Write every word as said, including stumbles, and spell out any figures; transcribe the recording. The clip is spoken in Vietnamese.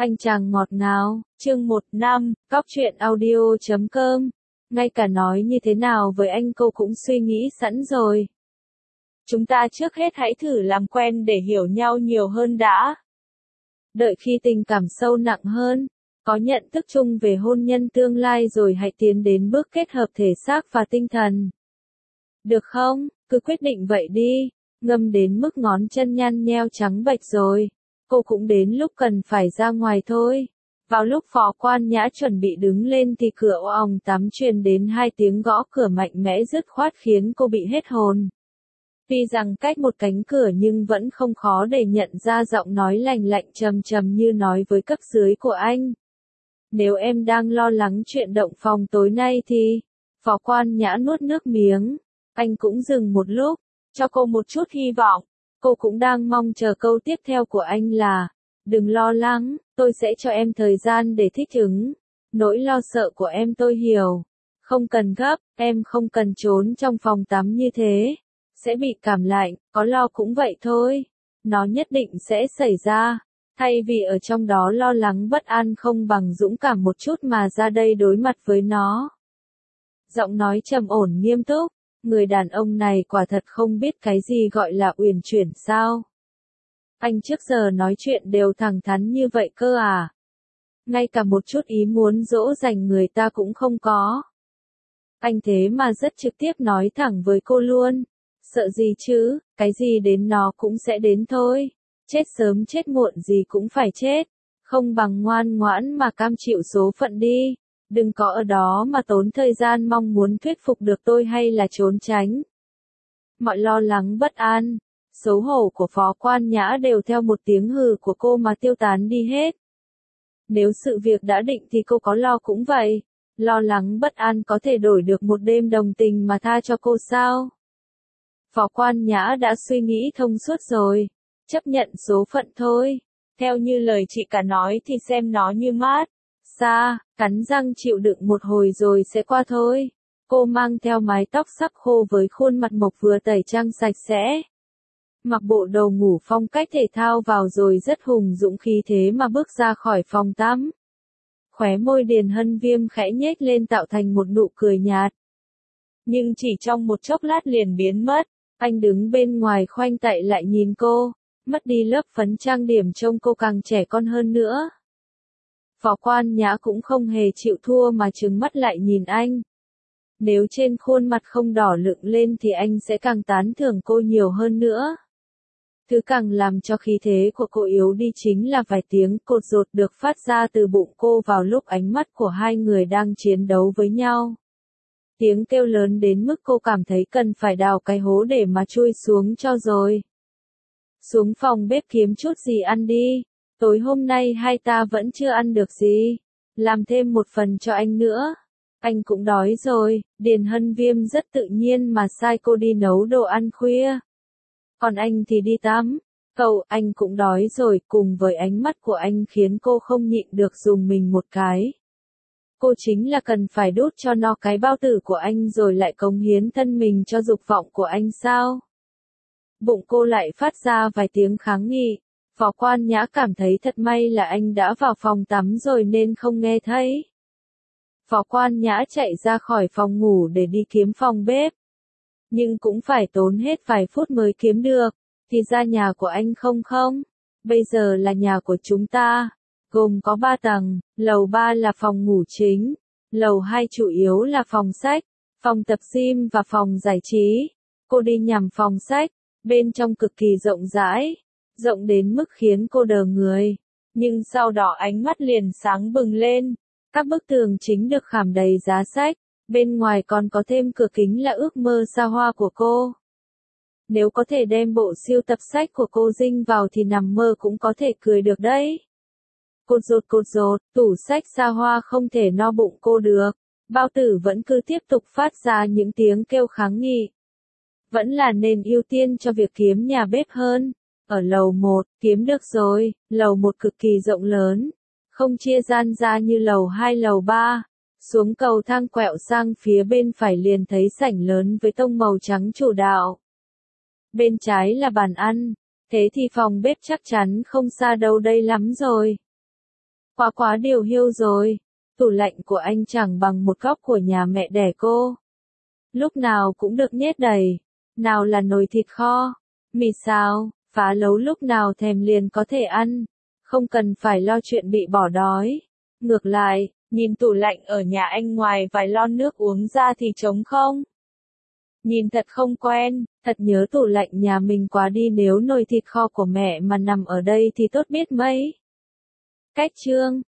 Anh chàng ngọt ngào, chương một năm, góc truyện audio chấm com. Ngay cả nói như thế nào với anh cô cũng suy nghĩ sẵn rồi. Chúng ta trước hết hãy thử làm quen để hiểu nhau nhiều hơn đã. Đợi khi tình cảm sâu nặng hơn, có nhận thức chung về hôn nhân tương lai rồi hãy tiến đến bước kết hợp thể xác và tinh thần. Được không? Cứ quyết định vậy đi. Ngâm đến mức ngón chân nhăn nheo trắng bệch rồi. Cô cũng đến lúc cần phải ra ngoài thôi. Vào lúc Phó Quan Nhã chuẩn bị đứng lên thì cửa ong tắm truyền đến hai tiếng gõ cửa mạnh mẽ dứt khoát khiến cô bị hết hồn. Tuy rằng cách một cánh cửa nhưng vẫn không khó để nhận ra giọng nói lành lạnh trầm trầm như nói với cấp dưới của anh. Nếu em đang lo lắng chuyện động phòng tối nay thì... Phó Quan Nhã nuốt nước miếng. Anh cũng dừng một lúc, cho cô một chút hy vọng. Cô cũng đang mong chờ câu tiếp theo của anh là, đừng lo lắng, tôi sẽ cho em thời gian để thích ứng. Nỗi lo sợ của em tôi hiểu. Không cần gấp, em không cần trốn trong phòng tắm như thế. Sẽ bị cảm lạnh, có lo cũng vậy thôi. Nó nhất định sẽ xảy ra. Thay vì ở trong đó lo lắng bất an không bằng dũng cảm một chút mà ra đây đối mặt với nó. Giọng nói trầm ổn nghiêm túc. Người đàn ông này quả thật không biết cái gì gọi là uyển chuyển sao. Anh trước giờ nói chuyện đều thẳng thắn như vậy cơ à. Ngay cả một chút ý muốn dỗ dành người ta cũng không có. Anh thế mà rất trực tiếp nói thẳng với cô luôn. Sợ gì chứ, cái gì đến nó cũng sẽ đến thôi. Chết sớm chết muộn gì cũng phải chết. Không bằng ngoan ngoãn mà cam chịu số phận đi. Đừng có ở đó mà tốn thời gian mong muốn thuyết phục được tôi hay là trốn tránh. Mọi lo lắng bất an, xấu hổ của Phó Quan Nhã đều theo một tiếng hừ của cô mà tiêu tán đi hết. Nếu sự việc đã định thì cô có lo cũng vậy. Lo lắng bất an có thể đổi được một đêm đồng tình mà tha cho cô sao? Phó Quan Nhã đã suy nghĩ thông suốt rồi. Chấp nhận số phận thôi. Theo như lời chị cả nói thì xem nó như mát. Xa, cắn răng chịu đựng một hồi rồi sẽ qua thôi. Cô mang theo mái tóc sắp khô với khuôn mặt mộc vừa tẩy trang sạch sẽ. Mặc bộ đồ ngủ phong cách thể thao vào rồi rất hùng dũng khí thế mà bước ra khỏi phòng tắm. Khóe môi Điền Hân Viêm khẽ nhếch lên tạo thành một nụ cười nhạt. Nhưng chỉ trong một chốc lát liền biến mất. Anh đứng bên ngoài khoanh tay lại nhìn cô. Mất đi lớp phấn trang điểm trông cô càng trẻ con hơn nữa. Phó Quan Nhã cũng không hề chịu thua mà trừng mắt lại nhìn anh. Nếu trên khuôn mặt không đỏ lựng lên thì anh sẽ càng tán thưởng cô nhiều hơn nữa. Thứ càng làm cho khí thế của cô yếu đi chính là vài tiếng cột rột được phát ra từ bụng cô vào lúc ánh mắt của hai người đang chiến đấu với nhau. Tiếng kêu lớn đến mức cô cảm thấy cần phải đào cái hố để mà chui xuống cho rồi. Xuống phòng bếp kiếm chút gì ăn đi. Tối hôm nay hai ta vẫn chưa ăn được gì. Làm thêm một phần cho anh nữa. Anh cũng đói rồi. Điền Hân Viêm rất tự nhiên mà sai cô đi nấu đồ ăn khuya. Còn anh thì đi tắm. Cậu, anh cũng đói rồi. Cùng với ánh mắt của anh khiến cô không nhịn được dùng mình một cái. Cô chính là cần phải đút cho nó cái bao tử của anh rồi lại cống hiến thân mình cho dục vọng của anh sao? Bụng cô lại phát ra vài tiếng kháng nghị. Phó Quan Nhã cảm thấy thật may là anh đã vào phòng tắm rồi nên không nghe thấy. Phó Quan Nhã chạy ra khỏi phòng ngủ để đi kiếm phòng bếp. Nhưng cũng phải tốn hết vài phút mới kiếm được. Thì ra nhà của anh không không. Bây giờ là nhà của chúng ta. Gồm có ba tầng. Lầu ba là phòng ngủ chính. Lầu hai chủ yếu là phòng sách, phòng tập gym và phòng giải trí. Cô đi nhằm phòng sách. Bên trong cực kỳ rộng rãi. Rộng đến mức khiến cô đờ người. Nhưng sau đó ánh mắt liền sáng bừng lên. Các bức tường chính được khảm đầy giá sách. Bên ngoài còn có thêm cửa kính là ước mơ xa hoa của cô. Nếu có thể đem bộ siêu tập sách của cô dinh vào thì nằm mơ cũng có thể cười được đấy. Cột rột cột rột, tủ sách xa hoa không thể no bụng cô được. Bao tử vẫn cứ tiếp tục phát ra những tiếng kêu kháng nghị. Vẫn là nên ưu tiên cho việc kiếm nhà bếp hơn. Ở lầu một, kiếm được rồi, lầu một cực kỳ rộng lớn. Không chia gian ra như lầu hai lầu ba. Xuống cầu thang quẹo sang phía bên phải liền thấy sảnh lớn với tông màu trắng chủ đạo. Bên trái là bàn ăn. Thế thì phòng bếp chắc chắn không xa đâu đây lắm rồi. Quá quá điều hiu rồi. Tủ lạnh của anh chẳng bằng một góc của nhà mẹ đẻ cô. Lúc nào cũng được nhét đầy. Nào là nồi thịt kho, mì xào, phá lấu lúc nào thèm liền có thể ăn. Không cần phải lo chuyện bị bỏ đói. Ngược lại, nhìn tủ lạnh ở nhà anh ngoài vài lon nước uống ra thì trống không. Nhìn thật không quen, thật nhớ tủ lạnh nhà mình quá đi, nếu nồi thịt kho của mẹ mà nằm ở đây thì tốt biết mấy. Cách chương